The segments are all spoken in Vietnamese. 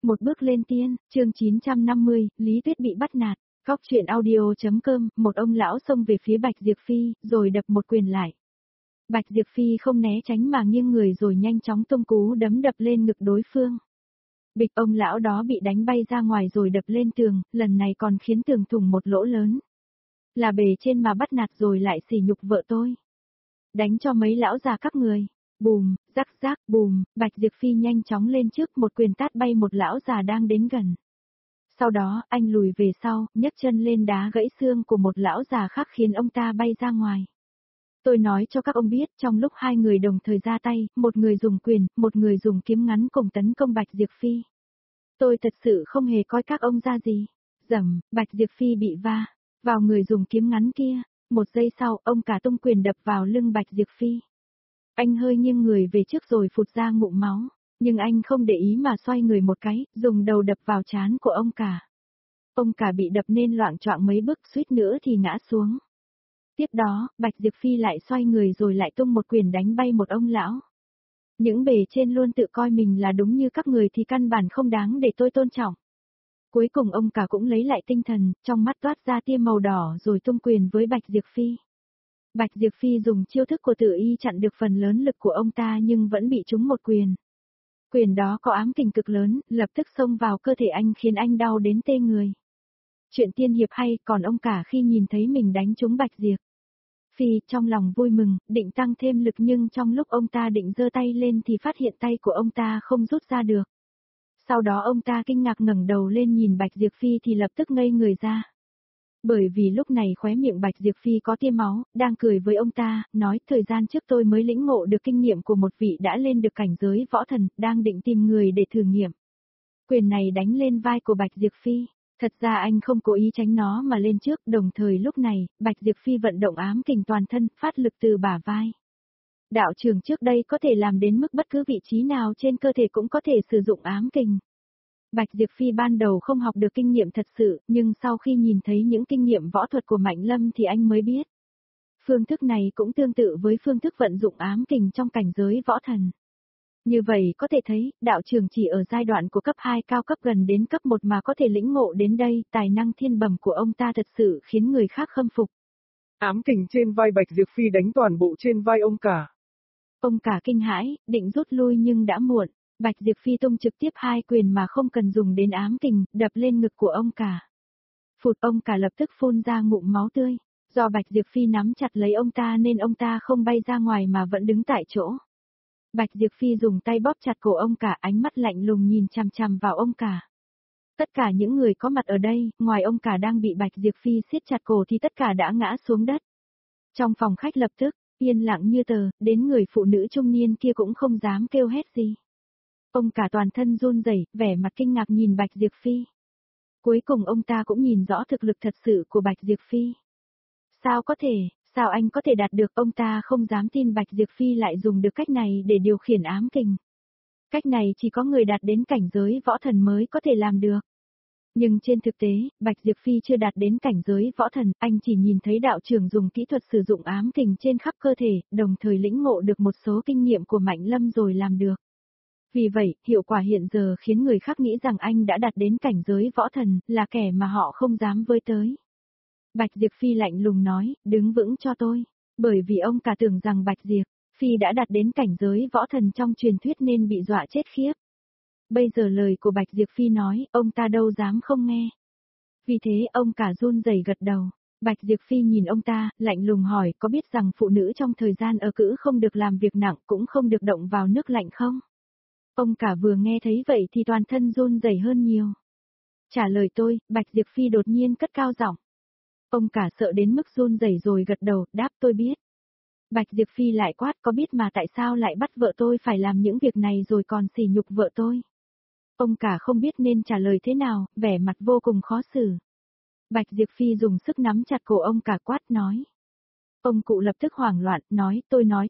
Một bước lên tiên, chương 950, Lý Tuyết bị bắt nạt. Góc truyện audio.com, một ông lão xông về phía Bạch Diệp Phi, rồi đập một quyền lại. Bạch Diệp Phi không né tránh mà nghiêng người rồi nhanh chóng tung cú đấm đập lên ngực đối phương. Bịch, ông lão đó bị đánh bay ra ngoài rồi đập lên tường, lần này còn khiến tường thủng một lỗ lớn. Là bề trên mà bắt nạt rồi lại sỉ nhục vợ tôi. Đánh cho mấy lão già các người. Bùm, rắc rác, bùm, Bạch Diệp Phi nhanh chóng lên trước, một quyền tát bay một lão già đang đến gần. Sau đó, anh lùi về sau, nhấc chân lên đá gãy xương của một lão già khác khiến ông ta bay ra ngoài. Tôi nói cho các ông biết, trong lúc hai người đồng thời ra tay, một người dùng quyền, một người dùng kiếm ngắn cùng tấn công Bạch Diệp Phi. Tôi thật sự không hề coi các ông ra gì. Rầm, Bạch Diệp Phi bị va vào người dùng kiếm ngắn kia. Một giây sau, ông cả tung quyền đập vào lưng Bạch Diệp Phi. Anh hơi nghiêng người về trước rồi phụt ra ngụm máu, nhưng anh không để ý mà xoay người một cái, dùng đầu đập vào trán của ông cả. Ông cả bị đập nên loạng choạng mấy bước, suýt nữa thì ngã xuống. Tiếp đó, Bạch Diệp Phi lại xoay người rồi lại tung một quyền đánh bay một ông lão. Những bề trên luôn tự coi mình là đúng như các người thì căn bản không đáng để tôi tôn trọng. Cuối cùng ông cả cũng lấy lại tinh thần, trong mắt toát ra tia màu đỏ rồi tung quyền với Bạch Diệp Phi. Bạch Diệp Phi dùng chiêu thức của Tử Y chặn được phần lớn lực của ông ta nhưng vẫn bị trúng một quyền. Quyền đó có ám kình cực lớn, lập tức xông vào cơ thể anh khiến anh đau đến tê người. Chuyện tiên hiệp hay, còn ông cả khi nhìn thấy mình đánh trúng Bạch Diệp Phi trong lòng vui mừng, định tăng thêm lực nhưng trong lúc ông ta định giơ tay lên thì phát hiện tay của ông ta không rút ra được. Sau đó ông ta kinh ngạc ngẩng đầu lên nhìn Bạch Diệp Phi thì lập tức ngây người ra. Bởi vì lúc này khóe miệng Bạch Diệp Phi có tia máu, đang cười với ông ta, nói thời gian trước tôi mới lĩnh ngộ được kinh nghiệm của một vị đã lên được cảnh giới võ thần, đang định tìm người để thử nghiệm. Quyền này đánh lên vai của Bạch Diệp Phi, thật ra anh không cố ý tránh nó mà lên trước, đồng thời lúc này, Bạch Diệp Phi vận động ám kình toàn thân, phát lực từ bả vai. Đạo trưởng trước đây có thể làm đến mức bất cứ vị trí nào trên cơ thể cũng có thể sử dụng ám kình. Bạch Diệp Phi ban đầu không học được kinh nghiệm thật sự, nhưng sau khi nhìn thấy những kinh nghiệm võ thuật của Mạnh Lâm thì anh mới biết. Phương thức này cũng tương tự với phương thức vận dụng ám kình trong cảnh giới võ thần. Như vậy có thể thấy, đạo trưởng chỉ ở giai đoạn của cấp 2 cao cấp gần đến cấp 1 mà có thể lĩnh ngộ đến đây, tài năng thiên bẩm của ông ta thật sự khiến người khác khâm phục. Ám kình trên vai Bạch Diệp Phi đánh toàn bộ trên vai ông cả. Ông cả kinh hãi, định rút lui nhưng đã muộn. Bạch Diệp Phi tung trực tiếp hai quyền mà không cần dùng đến ám kình, đập lên ngực của ông cả. Phụt, ông cả lập tức phun ra ngụm máu tươi. Do Bạch Diệp Phi nắm chặt lấy ông ta nên ông ta không bay ra ngoài mà vẫn đứng tại chỗ. Bạch Diệp Phi dùng tay bóp chặt cổ ông cả, ánh mắt lạnh lùng nhìn chằm chằm vào ông cả. Tất cả những người có mặt ở đây, ngoài ông cả đang bị Bạch Diệp Phi siết chặt cổ thì tất cả đã ngã xuống đất. Trong phòng khách lập tức, yên lặng như tờ, đến người phụ nữ trung niên kia cũng không dám kêu hét gì. Ông cả toàn thân run rẩy, vẻ mặt kinh ngạc nhìn Bạch Diệp Phi. Cuối cùng ông ta cũng nhìn rõ thực lực thật sự của Bạch Diệp Phi. Sao anh có thể đạt được, ông ta không dám tin Bạch Diệp Phi lại dùng được cách này để điều khiển ám kình. Cách này chỉ có người đạt đến cảnh giới võ thần mới có thể làm được. Nhưng trên thực tế, Bạch Diệp Phi chưa đạt đến cảnh giới võ thần, anh chỉ nhìn thấy đạo trưởng dùng kỹ thuật sử dụng ám kình trên khắp cơ thể, đồng thời lĩnh ngộ được một số kinh nghiệm của Mạnh Lâm rồi làm được. Vì vậy, hiệu quả hiện giờ khiến người khác nghĩ rằng anh đã đạt đến cảnh giới võ thần, là kẻ mà họ không dám với tới. Bạch Diệp Phi lạnh lùng nói, đứng vững cho tôi. Bởi vì ông cả tưởng rằng Bạch Diệp Phi đã đạt đến cảnh giới võ thần trong truyền thuyết nên bị dọa chết khiếp. Bây giờ lời của Bạch Diệp Phi nói, ông ta đâu dám không nghe. Vì thế ông cả run rẩy gật đầu. Bạch Diệp Phi nhìn ông ta, lạnh lùng hỏi, có biết rằng phụ nữ trong thời gian ở cữ không được làm việc nặng, cũng không được động vào nước lạnh không? Ông cả vừa nghe thấy vậy thì toàn thân run rẩy hơn nhiều. Trả lời tôi, Bạch Diệp Phi đột nhiên cất cao giọng. Ông cả sợ đến mức run rẩy rồi gật đầu, đáp tôi biết. Bạch Diệp Phi lại quát, có biết mà tại sao lại bắt vợ tôi phải làm những việc này rồi còn sỉ nhục vợ tôi? Ông cả không biết nên trả lời thế nào, vẻ mặt vô cùng khó xử. Bạch Diệp Phi dùng sức nắm chặt cổ ông cả, quát nói. Ông cụ lập tức hoảng loạn, nói.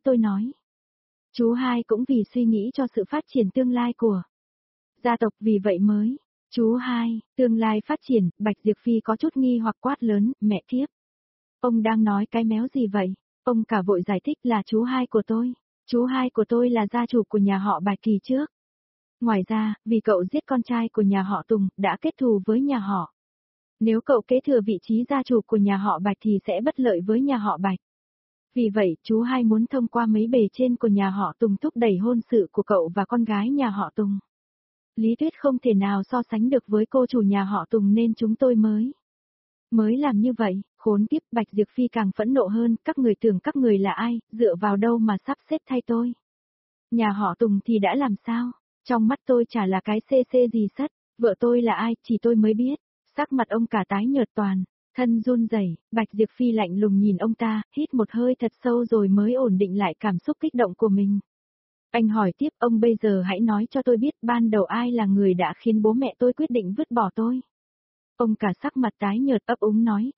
Chú hai cũng vì suy nghĩ cho sự phát triển tương lai của gia tộc, vì vậy mới. Chú hai, tương lai phát triển, Bạch Diệp Phi có chút nghi hoặc, quát lớn, mẹ kiếp. Ông đang nói cái méo gì vậy? Ông cả vội giải thích, là chú hai của tôi. Chú hai của tôi là gia chủ của nhà họ Bạch kỳ trước. Ngoài ra, vì cậu giết con trai của nhà họ Tùng, đã kết thù với nhà họ. Nếu cậu kế thừa vị trí gia chủ của nhà họ Bạch thì sẽ bất lợi với nhà họ Bạch. Vì vậy, chú hai muốn thông qua mấy bề trên của nhà họ Tùng thúc đẩy hôn sự của cậu và con gái nhà họ Tùng. Lý Tuyết không thể nào so sánh được với cô chủ nhà họ Tùng nên chúng tôi mới làm như vậy. Khốn kiếp, Bạch Diệp Phi càng phẫn nộ hơn, các người tưởng các người là ai, dựa vào đâu mà sắp xếp thay tôi. Nhà họ Tùng thì đã làm sao? Trong mắt tôi chả là cái CC gì sất, vợ tôi là ai, chỉ tôi mới biết. Sắc mặt ông cả tái nhợt toàn, thân run rẩy. Bạch Diệp Phi lạnh lùng nhìn ông ta, hít một hơi thật sâu rồi mới ổn định lại cảm xúc kích động của mình. Anh hỏi tiếp, ông bây giờ hãy nói cho tôi biết ban đầu ai là người đã khiến bố mẹ tôi quyết định vứt bỏ tôi. Ông cả sắc mặt tái nhợt ấp úng nói,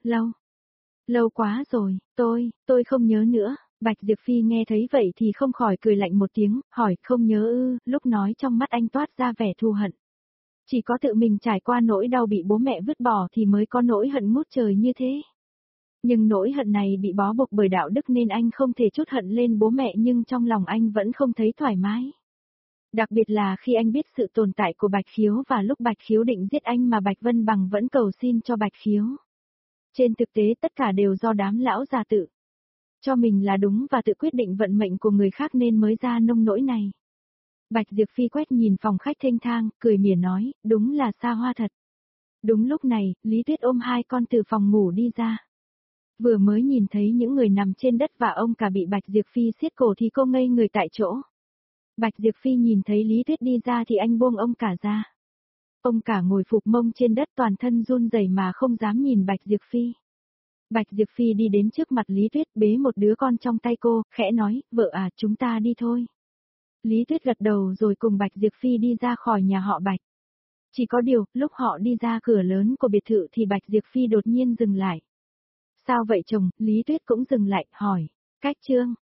lâu quá rồi, tôi không nhớ nữa. Bạch Diệp Phi nghe thấy vậy thì không khỏi cười lạnh một tiếng, hỏi không nhớ ư, lúc nói trong mắt anh toát ra vẻ thù hận. Chỉ có tự mình trải qua nỗi đau bị bố mẹ vứt bỏ thì mới có nỗi hận ngút trời như thế. Nhưng nỗi hận này bị bó buộc bởi đạo đức nên anh không thể trút hận lên bố mẹ nhưng trong lòng anh vẫn không thấy thoải mái. Đặc biệt là khi anh biết sự tồn tại của Bạch Khiếu và lúc Bạch Khiếu định giết anh mà Bạch Vân Bằng vẫn cầu xin cho Bạch Khiếu. Trên thực tế tất cả đều do đám lão già tự cho mình là đúng và tự quyết định vận mệnh của người khác nên mới ra nông nỗi này. Bạch Diệp Phi quét nhìn phòng khách thênh thang, cười mỉa nói, đúng là xa hoa thật. Đúng lúc này, Lý Tuyết ôm hai con từ phòng ngủ đi ra. Vừa mới nhìn thấy những người nằm trên đất và ông cả bị Bạch Diệp Phi siết cổ thì cô ngây người tại chỗ. Bạch Diệp Phi nhìn thấy Lý Tuyết đi ra thì anh buông ông cả ra. Ông cả ngồi phục mông trên đất toàn thân run rẩy mà không dám nhìn Bạch Diệp Phi. Bạch Diệp Phi đi đến trước mặt Lý Tuyết bế một đứa con trong tay cô, khẽ nói, vợ à chúng ta đi thôi. Lý Tuyết gật đầu rồi cùng Bạch Diệp Phi đi ra khỏi nhà họ Bạch. Chỉ có điều, lúc họ đi ra cửa lớn của biệt thự thì Bạch Diệp Phi đột nhiên dừng lại. Sao vậy chồng, Lý Tuyết cũng dừng lại, hỏi, cách Trương,